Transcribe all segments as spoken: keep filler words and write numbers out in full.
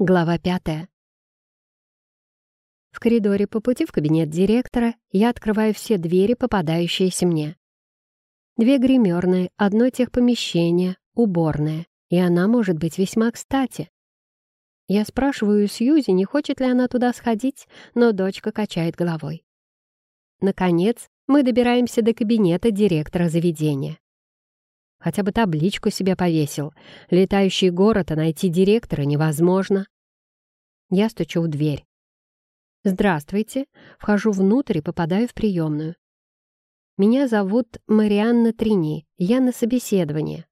Глава пятая. В коридоре по пути в кабинет директора я открываю все двери, попадающиеся мне. Две гримерные, одно техпомещение, уборная, и она может быть весьма кстати. Я спрашиваю у Сьюзи, не хочет ли она туда сходить, но дочка качает головой. Наконец, мы добираемся до кабинета директора заведения. Хотя бы табличку себе повесил. Летающий город, а найти директора невозможно. Я стучу в дверь. «Здравствуйте». Вхожу внутрь и попадаю в приемную. Меня зовут Марианна Трини. Я на собеседовании.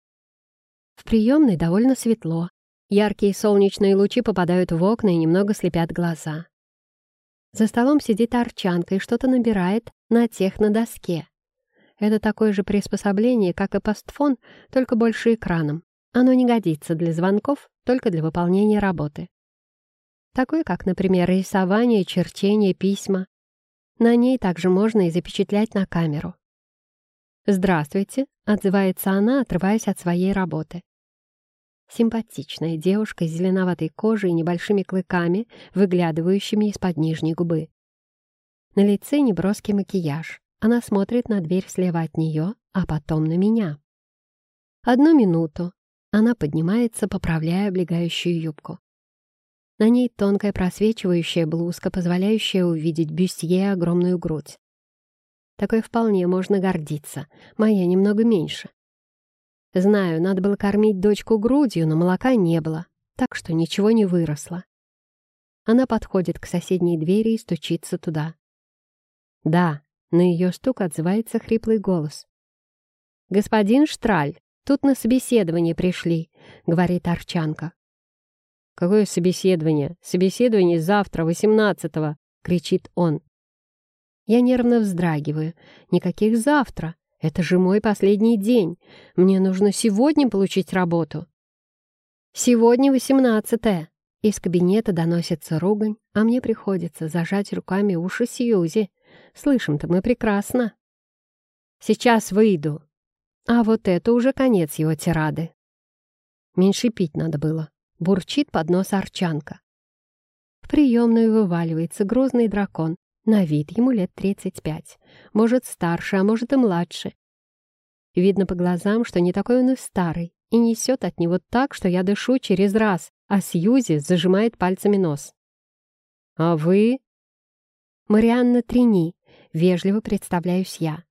В приемной довольно светло. Яркие солнечные лучи попадают в окна и немного слепят глаза. За столом сидит Арчанка и что-то набирает на технодоске. Это такое же приспособление, как и постфон, только больше экраном. Оно не годится для звонков, только для выполнения работы. Такое, как, например, рисование, черчение, письма. На ней также можно и запечатлять на камеру. «Здравствуйте», — отзывается она, отрываясь от своей работы. Симпатичная девушка с зеленоватой кожей и небольшими клыками, выглядывающими из-под нижней губы. На лице неброский макияж. Она смотрит на дверь слева от нее, а потом на меня. Одну минуту. Она поднимается, поправляя облегающую юбку. На ней тонкая просвечивающая блузка, позволяющая увидеть бюстье и огромную грудь. Такой вполне можно гордиться. Моя немного меньше. Знаю, надо было кормить дочку грудью, но молока не было, так что ничего не выросло. Она подходит к соседней двери и стучится туда. «Да». На ее стук отзывается хриплый голос. «Господин Штраль, тут на собеседование пришли», — говорит Арчанка. «Какое собеседование? Собеседование завтра, восемнадцатого!» — кричит он. Я нервно вздрагиваю. «Никаких завтра! Это же мой последний день! Мне нужно сегодня получить работу!» «Сегодня восемнадцатое!» Из кабинета доносится ругань, а мне приходится зажать руками уши Сьюзи. Слышим-то мы прекрасно. «Сейчас выйду». А вот это уже конец его тирады. Меньше пить надо было. Бурчит под нос Арчанка. В приемную вываливается грозный дракон. На вид ему лет тридцать пять. Может, старше, а может и младше. Видно по глазам, что не такой он и старый, и несет от него так, что я дышу через раз, а Сьюзи зажимает пальцами нос. «А вы?» «Марианна Трини», — вежливо представляюсь я.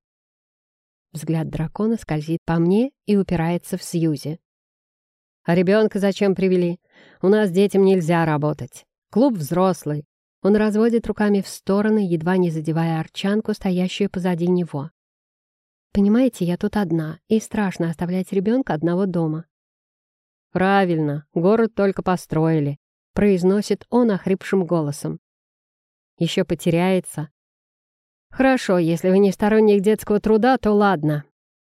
Взгляд дракона скользит по мне и упирается в Сьюзи. «А ребенка зачем привели? У нас детям нельзя работать. Клуб взрослый». Он разводит руками в стороны, едва не задевая Арчанку, стоящую позади него. «Понимаете, я тут одна, и страшно оставлять ребенка одного дома». «Правильно, город только построили», — произносит он охрипшим голосом. «Еще потеряется». «Хорошо, если вы не сторонник детского труда, то ладно».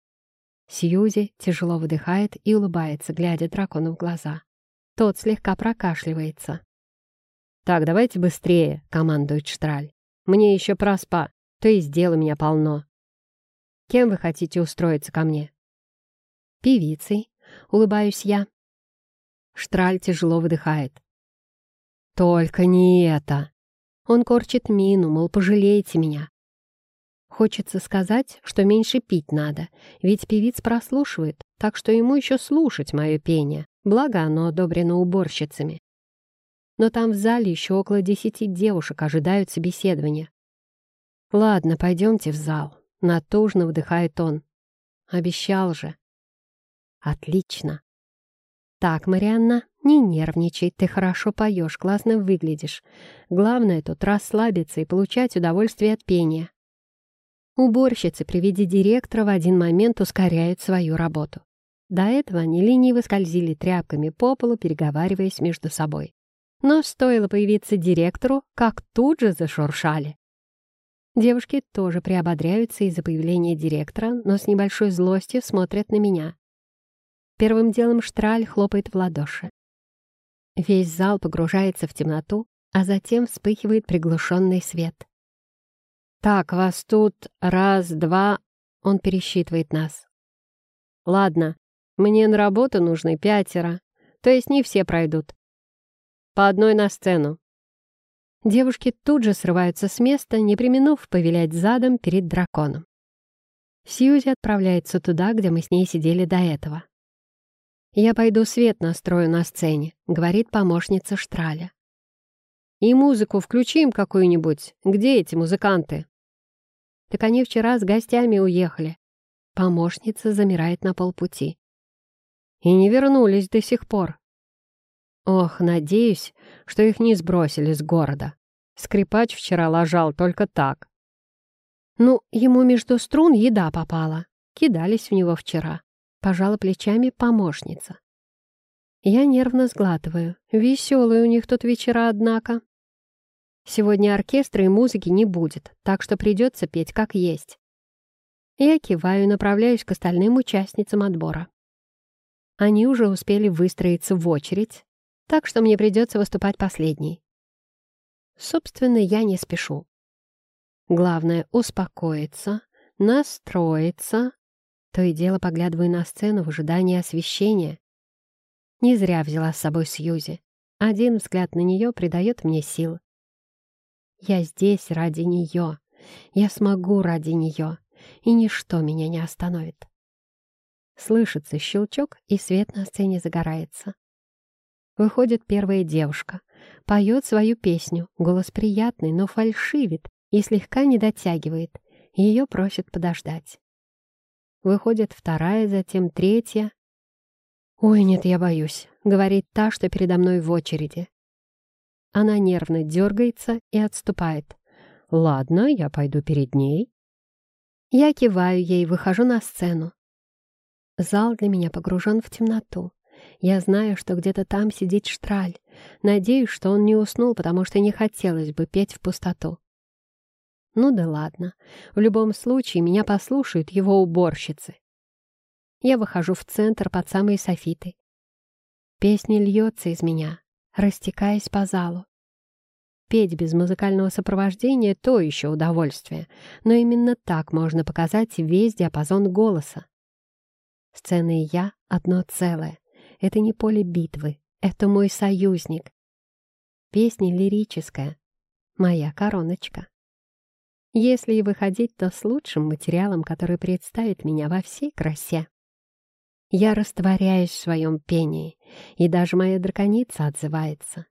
Сьюзи тяжело выдыхает и улыбается, глядя дракону в глаза. Тот слегка прокашливается. «Так, давайте быстрее», — командует Штраль. «Мне еще проспа, то есть дел у меня полно. Кем вы хотите устроиться ко мне?» «Певицей», — улыбаюсь я. Штраль тяжело выдыхает. «Только не это!» Он корчит мину, мол, пожалейте меня. Хочется сказать, что меньше пить надо, ведь певиц прослушивает, так что ему еще слушать мое пение, благо оно одобрено уборщицами. Но там в зале еще около десяти девушек ожидают собеседования. «Ладно, пойдемте в зал», — натужно вдыхает он. «Обещал же». «Отлично». «Так, Марианна, не нервничай, ты хорошо поешь, классно выглядишь. Главное тут расслабиться и получать удовольствие от пения». Уборщицы при виде директора в один момент ускоряют свою работу. До этого они лениво скользили тряпками по полу, переговариваясь между собой. Но стоило появиться директору, как тут же зашуршали. Девушки тоже приободряются из-за появления директора, но с небольшой злостью смотрят на меня. Первым делом Штраль хлопает в ладоши. Весь зал погружается в темноту, а затем вспыхивает приглушенный свет. «Так, вас тут раз, два...» — он пересчитывает нас. «Ладно, мне на работу нужны пятеро, то есть не все пройдут. По одной на сцену». Девушки тут же срываются с места, не преминув повилять задом перед драконом. Сьюзи отправляется туда, где мы с ней сидели до этого. «Я пойду свет настрою на сцене», — говорит помощница Штраля. «И музыку включим какую-нибудь. Где эти музыканты?» «Так они вчера с гостями уехали». Помощница замирает на полпути. «И не вернулись до сих пор». «Ох, надеюсь, что их не сбросили с города. Скрипач вчера лажал только так». «Ну, ему между струн еда попала. Кидались в него вчера». Пожала плечами помощница. Я нервно сглатываю. Веселые у них тут вечера, однако. Сегодня оркестра и музыки не будет, так что придется петь как есть. Я киваю и направляюсь к остальным участницам отбора. Они уже успели выстроиться в очередь, так что мне придется выступать последней. Собственно, я не спешу. Главное — успокоиться, настроиться. То и дело поглядываю на сцену в ожидании освещения. Не зря взяла с собой Сьюзи. Один взгляд на нее придает мне сил. Я здесь ради нее. Я смогу ради нее. И ничто меня не остановит. Слышится щелчок, и свет на сцене загорается. Выходит первая девушка. Поет свою песню. Голос приятный, но фальшивит и слегка не дотягивает. Ее просят подождать. Выходит вторая, затем третья. «Ой, нет, я боюсь», — говорит та, что передо мной в очереди. Она нервно дергается и отступает. «Ладно, я пойду перед ней». Я киваю ей, выхожу на сцену. Зал для меня погружен в темноту. Я знаю, что где-то там сидит Штраль. Надеюсь, что он не уснул, потому что не хотелось бы петь в пустоту. Ну да ладно. В любом случае, меня послушают его уборщицы. Я выхожу в центр под самой софитой. Песня льется из меня, растекаясь по залу. Петь без музыкального сопровождения — то еще удовольствие, но именно так можно показать весь диапазон голоса. Сцена и я — одно целое. Это не поле битвы, это мой союзник. Песня лирическая, моя короночка. Если и выходить, то с лучшим материалом, который представит меня во всей красе. Я растворяюсь в своем пении, и даже моя драконица отзывается.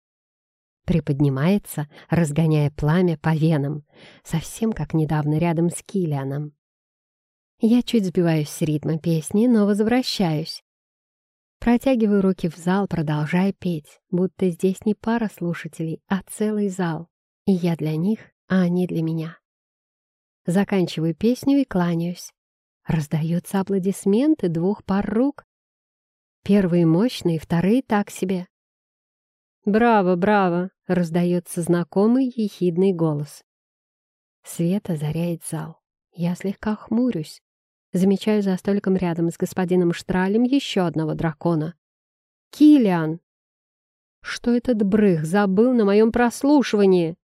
Приподнимается, разгоняя пламя по венам, совсем как недавно рядом с Киллианом. Я чуть сбиваюсь с ритма песни, но возвращаюсь. Протягиваю руки в зал, продолжая петь, будто здесь не пара слушателей, а целый зал. И я для них, а они для меня. Заканчиваю песню и кланяюсь. Раздаются аплодисменты двух пар рук. Первые мощные, вторые так себе. «Браво, браво!» — раздается знакомый ехидный голос. Свет озаряет зал. Я слегка хмурюсь. Замечаю за столиком рядом с господином Штралем еще одного дракона. «Киллиан!» Что этот брых забыл на моем прослушивании?